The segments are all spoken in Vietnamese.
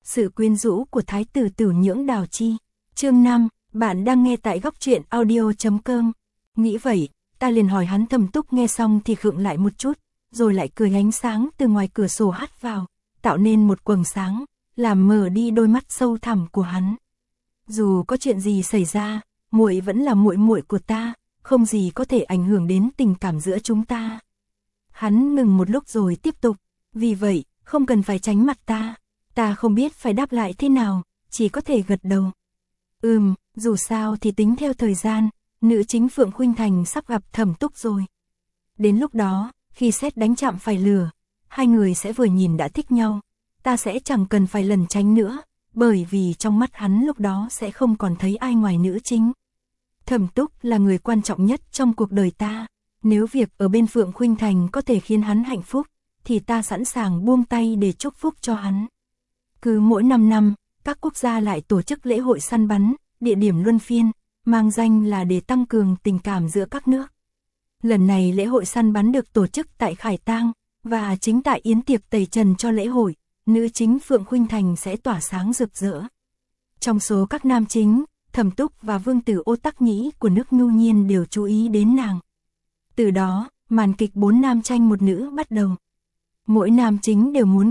Sự quyến rũ của Thái tử Tử Nhưỡng Đào Chi. Chương 5, bạn đang nghe tại góc truyện audio.com. Nghĩ vậy, ta liền hỏi hắn. Thẩm Túc nghe xong thì khựng lại một chút, rồi lại cười. Ánh sáng từ ngoài cửa sổ hắt vào, tạo nên một quầng sáng, làm mờ đi đôi mắt sâu thẳm của hắn. Dù có chuyện gì xảy ra, muội vẫn là muội muội của ta, không gì có thể ảnh hưởng đến tình cảm giữa chúng ta. Hắn ngừng một lúc rồi tiếp tục, vì vậy, không cần phải tránh mặt ta. Ta không biết phải đáp lại thế nào, chỉ có thể gật đầu. Dù sao thì tính theo thời gian, nữ chính Phượng Khuynh Thành sắp gặp Thẩm Túc rồi. Đến lúc đó, khi sét đánh chạm phải lửa, hai người sẽ vừa nhìn đã thích nhau. Ta sẽ chẳng cần phải lẩn tránh nữa, bởi vì trong mắt hắn lúc đó sẽ không còn thấy ai ngoài nữ chính. Thẩm Túc là người quan trọng nhất trong cuộc đời ta. Nếu việc ở bên Phượng Khuynh Thành có thể khiến hắn hạnh phúc, thì ta sẵn sàng buông tay để chúc phúc cho hắn. Cứ mỗi 5 năm, các quốc gia lại tổ chức lễ hội săn bắn, địa điểm luân phiên, mang danh là để tăng cường tình cảm giữa các nước. Lần này lễ hội săn bắn được tổ chức tại Khải Tang, và chính tại yến tiệc tẩy trần cho lễ hội, nữ chính Phượng Khuynh Thành sẽ tỏa sáng rực rỡ. Trong số các nam chính, Thẩm Túc và vương tử Ô Tắc Nhĩ của nước Ngưu Nhiên đều chú ý đến nàng. Từ đó, màn kịch 4 nam tranh 1 nữ bắt đầu. Mỗi nam chính đều muốn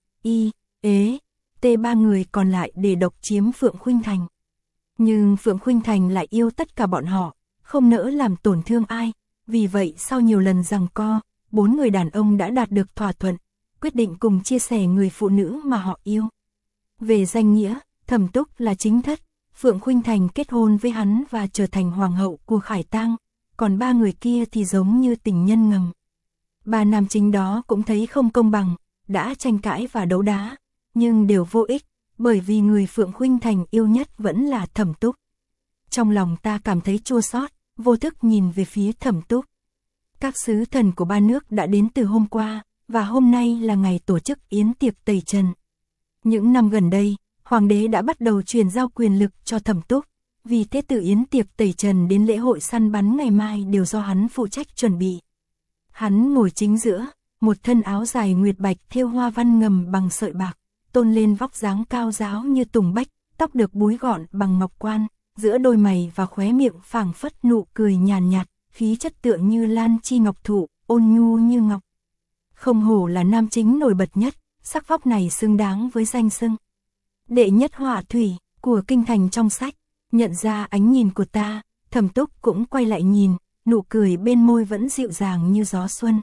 ba người còn lại để độc chiếm Phượng Khuynh Thành. Nhưng Phượng Khuynh Thành lại yêu tất cả bọn họ, không nỡ làm tổn thương ai. Vì vậy sau nhiều lần giằng co, 4 người đàn ông đã đạt được thỏa thuận, quyết định cùng chia sẻ người phụ nữ mà họ yêu. Về danh nghĩa, Thẩm Túc là chính thất, Phượng Khuynh Thành kết hôn với hắn và trở thành hoàng hậu của Khải Tang, còn 3 người kia thì giống như tình nhân ngầm. 3 nam chính đó cũng thấy không công bằng, đã tranh cãi và đấu đá, nhưng đều vô ích, bởi vì người Phượng Khuynh Thành yêu nhất vẫn là Thẩm Túc. Trong lòng ta cảm thấy chua xót, vô thức nhìn về phía Thẩm Túc. Các sứ thần của 3 nước đã đến từ hôm qua, và hôm nay là ngày tổ chức yến tiệc tẩy trần. Những năm gần đây, hoàng đế đã bắt đầu truyền giao quyền lực cho Thẩm Túc, vì thế từ yến tiệc tẩy trần đến lễ hội săn bắn ngày mai đều do hắn phụ trách chuẩn bị. Hắn ngồi chính giữa, một thân áo dài nguyệt bạch thêu hoa văn ngầm bằng sợi bạc, tôn lên vóc dáng cao ráo như tùng bách, tóc được búi gọn bằng ngọc quan, giữa đôi mày và khóe miệng phảng phất nụ cười nhàn nhạt, khí chất tựa như lan chi ngọc thụ, ôn nhu như ngọc. Không hổ là nam chính nổi bật nhất, sắc vóc này xứng đáng với danh xưng đệ nhất họa thủy của kinh thành trong sách. Nhận ra ánh nhìn của ta, Thẩm Túc cũng quay lại nhìn, nụ cười bên môi vẫn dịu dàng như gió xuân.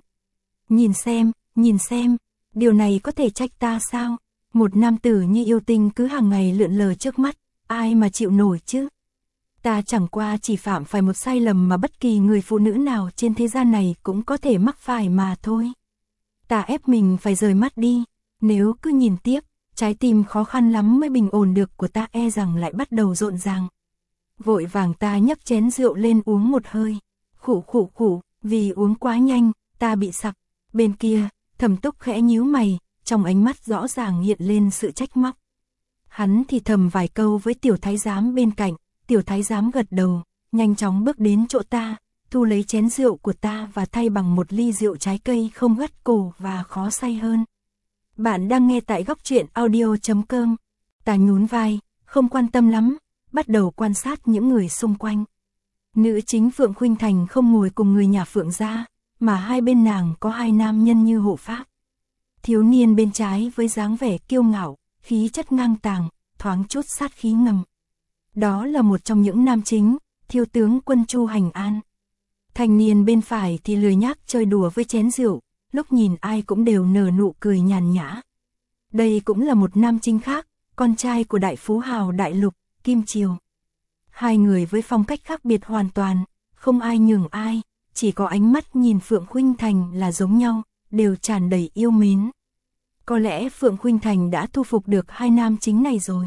Nhìn xem, điều này có thể trách ta sao? Một nam tử như yêu tinh cứ hàng ngày lượn lờ trước mắt, ai mà chịu nổi chứ? Ta chẳng qua chỉ phạm phải một sai lầm mà bất kỳ người phụ nữ nào trên thế gian này cũng có thể mắc phải mà thôi. Ta ép mình phải rời mắt đi, nếu cứ nhìn tiếp, trái tim khó khăn lắm mới bình ổn được của ta e rằng lại bắt đầu rộn ràng. Vội vàng ta nhấc chén rượu lên uống một hơi, khụ, vì uống quá nhanh, ta bị sặc. Bên kia, Thẩm Túc khẽ nhíu mày, trong ánh mắt rõ ràng hiện lên sự trách móc. Hắn thì thầm vài câu với tiểu thái giám bên cạnh, tiểu thái giám gật đầu, nhanh chóng bước đến chỗ ta, thu lấy chén rượu của ta và thay bằng một ly rượu trái cây không gắt cổ và khó say hơn. Bạn đang nghe tại góc truyện audio.com. Ta nhún vai, không quan tâm lắm, bắt đầu quan sát những người xung quanh. Nữ chính Phượng Khuynh Thành không ngồi cùng người nhà Phượng gia, mà hai bên nàng có 2 nam nhân như hộ pháp. Thiếu niên bên trái với dáng vẻ kiêu ngạo, khí chất ngang tàng, thoáng chút sát khí ngầm. Đó là một trong những nam chính, thiếu tướng quân Chu Hành An. Thanh niên bên phải thì lười nhác chơi đùa với chén rượu, lúc nhìn ai cũng đều nở nụ cười nhàn nhã. Đây cũng là một nam chính khác, con trai của đại phú hào đại lục, Kim Triều. 2 người với phong cách khác biệt hoàn toàn, không ai nhường ai, chỉ có ánh mắt nhìn Phượng Khuynh Thành là giống nhau, đều tràn đầy yêu mến. Có lẽ Phượng Khuynh Thành đã thu phục được 2 nam chính này rồi.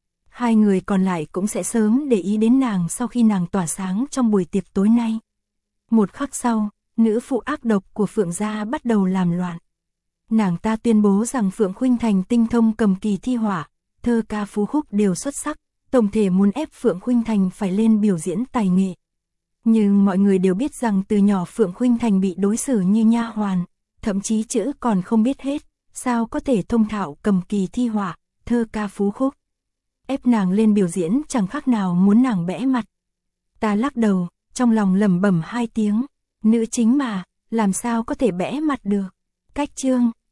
2 người còn lại cũng sẽ sớm để ý đến nàng sau khi nàng tỏa sáng trong buổi tiệc tối nay. Một khắc sau, nữ phụ ác độc của Phượng gia bắt đầu làm loạn. Nàng ta tuyên bố rằng Phượng Khuynh Thành tinh thông cầm kỳ thi họa, thơ ca phú khúc đều xuất sắc, tổng thể muốn ép Phượng Khuynh Thành phải lên biểu diễn tài nghệ. Nhưng mọi người đều biết rằng từ nhỏ Phượng Khuynh Thành bị đối xử như nha hoàn, thậm chí chữ còn không biết hết, sao có thể thông thạo cầm kỳ thi họa, thơ ca phú khúc. Ép nàng lên biểu diễn chẳng khác nào muốn nàng bẽ mặt. Ta lắc đầu, trong lòng lẩm bẩm 2 tiếng, nữ chính mà, làm sao có thể bẽ mặt được. Cách chương